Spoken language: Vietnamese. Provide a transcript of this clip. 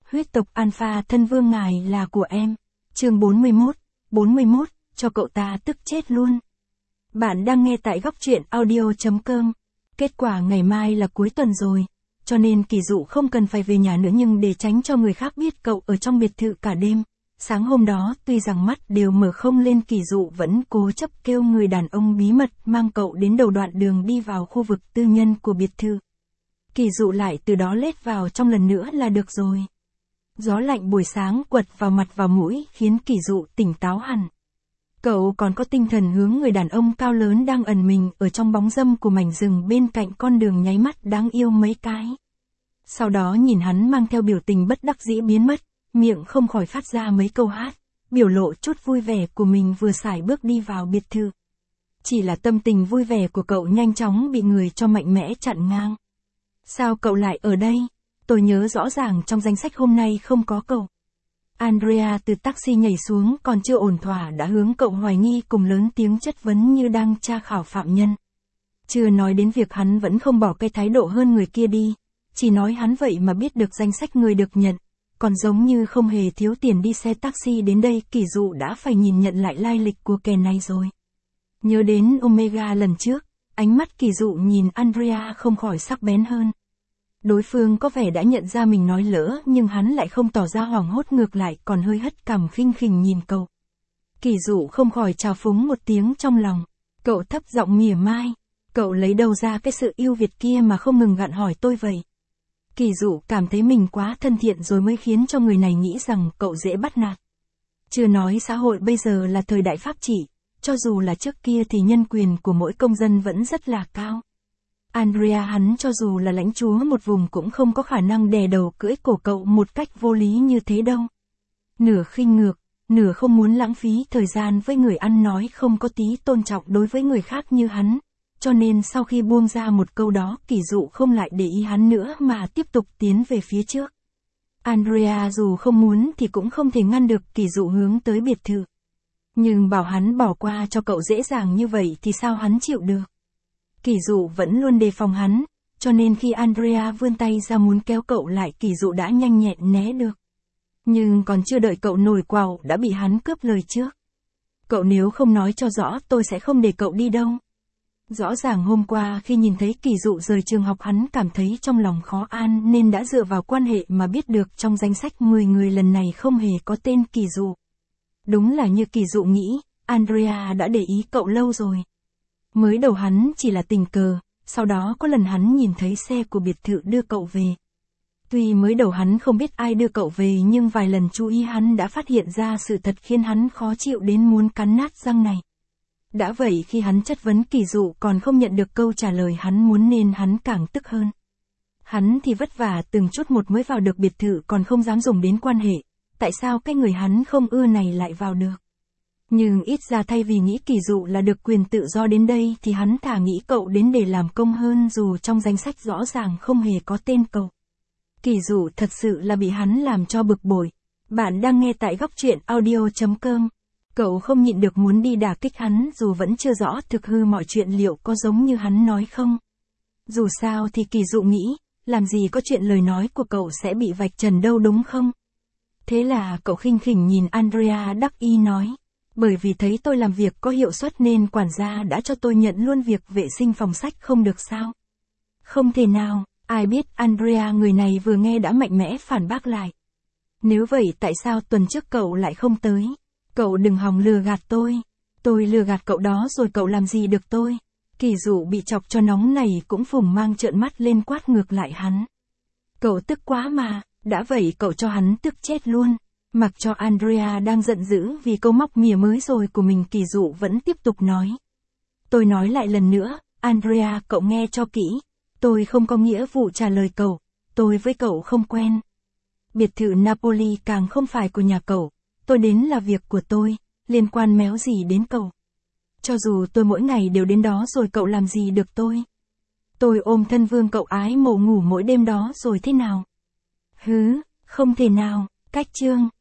Huyết tộc Alpha thân vương ngài là của em. Chương 41, cho cậu ta tức chết luôn. Bạn đang nghe tại góc truyện audio.com. Kết quả ngày mai là cuối tuần rồi, cho nên Kỳ Dụ không cần phải về nhà nữa, nhưng để tránh cho người khác biết cậu ở trong biệt thự cả đêm. Sáng hôm đó, tuy rằng mắt đều mở không lên, Kỳ Dụ vẫn cố chấp kêu người đàn ông bí mật mang cậu đến đầu đoạn đường đi vào khu vực tư nhân của biệt thự. Kỳ Dụ lại từ đó lết vào trong lần nữa là được rồi. Gió lạnh buổi sáng quật vào mặt vào mũi khiến Kỳ Dụ tỉnh táo hẳn. Cậu còn có tinh thần hướng người đàn ông cao lớn đang ẩn mình ở trong bóng râm của mảnh rừng bên cạnh con đường nháy mắt đáng yêu mấy cái. Sau đó nhìn hắn mang theo biểu tình bất đắc dĩ biến mất, miệng không khỏi phát ra mấy câu hát, biểu lộ chút vui vẻ của mình vừa sải bước đi vào biệt thự. Chỉ là tâm tình vui vẻ của cậu nhanh chóng bị người cho mạnh mẽ chặn ngang. Sao cậu lại ở đây? Tôi nhớ rõ ràng trong danh sách hôm nay không có cậu. Andrea từ taxi nhảy xuống, còn chưa ổn thỏa đã hướng cậu hoài nghi cùng lớn tiếng chất vấn như đang tra khảo phạm nhân. Chưa nói đến việc hắn vẫn không bỏ cái thái độ hơn người kia đi, chỉ nói hắn vậy mà biết được danh sách người được nhận, còn giống như không hề thiếu tiền đi xe taxi đến đây. Kỳ Dụ đã phải nhìn nhận lại lai lịch của kẻ này rồi. Nhớ đến Omega lần trước, ánh mắt Kỳ Dụ nhìn Andrea không khỏi sắc bén hơn. Đối phương có vẻ đã nhận ra mình nói lỡ, nhưng hắn lại không tỏ ra hoảng hốt, ngược lại còn hơi hất cằm khinh khỉnh nhìn cậu. Kỳ Dụ không khỏi trào phúng một tiếng trong lòng. Cậu thấp giọng mỉa mai. Cậu lấy đâu ra cái sự yêu Việt kia mà không ngừng gặn hỏi tôi vậy? Kỳ Dụ cảm thấy mình quá thân thiện rồi mới khiến cho người này nghĩ rằng cậu dễ bắt nạt. Chưa nói xã hội bây giờ là thời đại pháp trị, cho dù là trước kia thì nhân quyền của mỗi công dân vẫn rất là cao. Andrea hắn cho dù là lãnh chúa một vùng cũng không có khả năng đè đầu cưỡi cổ cậu một cách vô lý như thế đâu. Nửa khinh ngược, nửa không muốn lãng phí thời gian với người ăn nói không có tí tôn trọng đối với người khác như hắn. Cho nên sau khi buông ra một câu đó, Kỳ Dụ không lại để ý hắn nữa mà tiếp tục tiến về phía trước. Andrea dù không muốn thì cũng không thể ngăn được Kỳ Dụ hướng tới biệt thự. Nhưng bảo hắn bỏ qua cho cậu dễ dàng như vậy thì sao hắn chịu được. Kỳ Dụ vẫn luôn đề phòng hắn, cho nên khi Andrea vươn tay ra muốn kéo cậu lại, Kỳ Dụ đã nhanh nhẹn né được. Nhưng còn chưa đợi cậu nổi quàu đã bị hắn cướp lời trước. Cậu nếu không nói cho rõ tôi sẽ không để cậu đi đâu. Rõ ràng hôm qua khi nhìn thấy Kỳ Dụ rời trường học hắn cảm thấy trong lòng khó an nên đã dựa vào quan hệ mà biết được trong danh sách 10 người lần này không hề có tên Kỳ Dụ. Đúng là như Kỳ Dụ nghĩ, Andrea đã để ý cậu lâu rồi. Mới đầu hắn chỉ là tình cờ, sau đó có lần hắn nhìn thấy xe của biệt thự đưa cậu về. Tuy mới đầu hắn không biết ai đưa cậu về, nhưng vài lần chú ý hắn đã phát hiện ra sự thật khiến hắn khó chịu đến muốn cắn nát răng này. Đã vậy khi hắn chất vấn Kỳ Dụ còn không nhận được câu trả lời hắn muốn nên hắn càng tức hơn. Hắn thì vất vả từng chút một mới vào được biệt thự còn không dám dùng đến quan hệ, tại sao cái người hắn không ưa này lại vào được? Nhưng ít ra thay vì nghĩ Kỳ Dụ là được quyền tự do đến đây thì hắn thà nghĩ cậu đến để làm công hơn, dù trong danh sách rõ ràng không hề có tên cậu. Kỳ Dụ thật sự là bị hắn làm cho bực bội. Bạn đang nghe tại góc truyện audio.com. Cậu không nhịn được muốn đi đả kích hắn dù vẫn chưa rõ thực hư mọi chuyện liệu có giống như hắn nói không. Dù sao thì Kỳ Dụ nghĩ, làm gì có chuyện lời nói của cậu sẽ bị vạch trần đâu đúng không? Thế là cậu khinh khỉnh nhìn Andrea đắc ý nói. Bởi vì thấy tôi làm việc có hiệu suất nên quản gia đã cho tôi nhận luôn việc vệ sinh phòng sách, không được sao? Không thể nào, ai biết Andrea người này vừa nghe đã mạnh mẽ phản bác lại. Nếu vậy tại sao tuần trước cậu lại không tới? Cậu đừng hòng lừa gạt tôi lừa gạt cậu đó rồi cậu làm gì được tôi? Kỳ Dụ bị chọc cho nóng này cũng phùng mang trợn mắt lên quát ngược lại hắn. Cậu tức quá mà, đã vậy cậu cho hắn tức chết luôn. Mặc cho Andrea đang giận dữ vì câu móc mỉa mới rồi của mình, Kỳ Dụ vẫn tiếp tục nói. Tôi nói lại lần nữa, Andrea cậu nghe cho kỹ, tôi không có nghĩa vụ trả lời cậu, tôi với cậu không quen. Biệt thự Napoli càng không phải của nhà cậu, tôi đến là việc của tôi, liên quan méo gì đến cậu. Cho dù tôi mỗi ngày đều đến đó rồi cậu làm gì được tôi? Tôi ôm thân vương cậu ái mộ ngủ mỗi đêm đó rồi thế nào? Hứ, không thể nào. Cách chương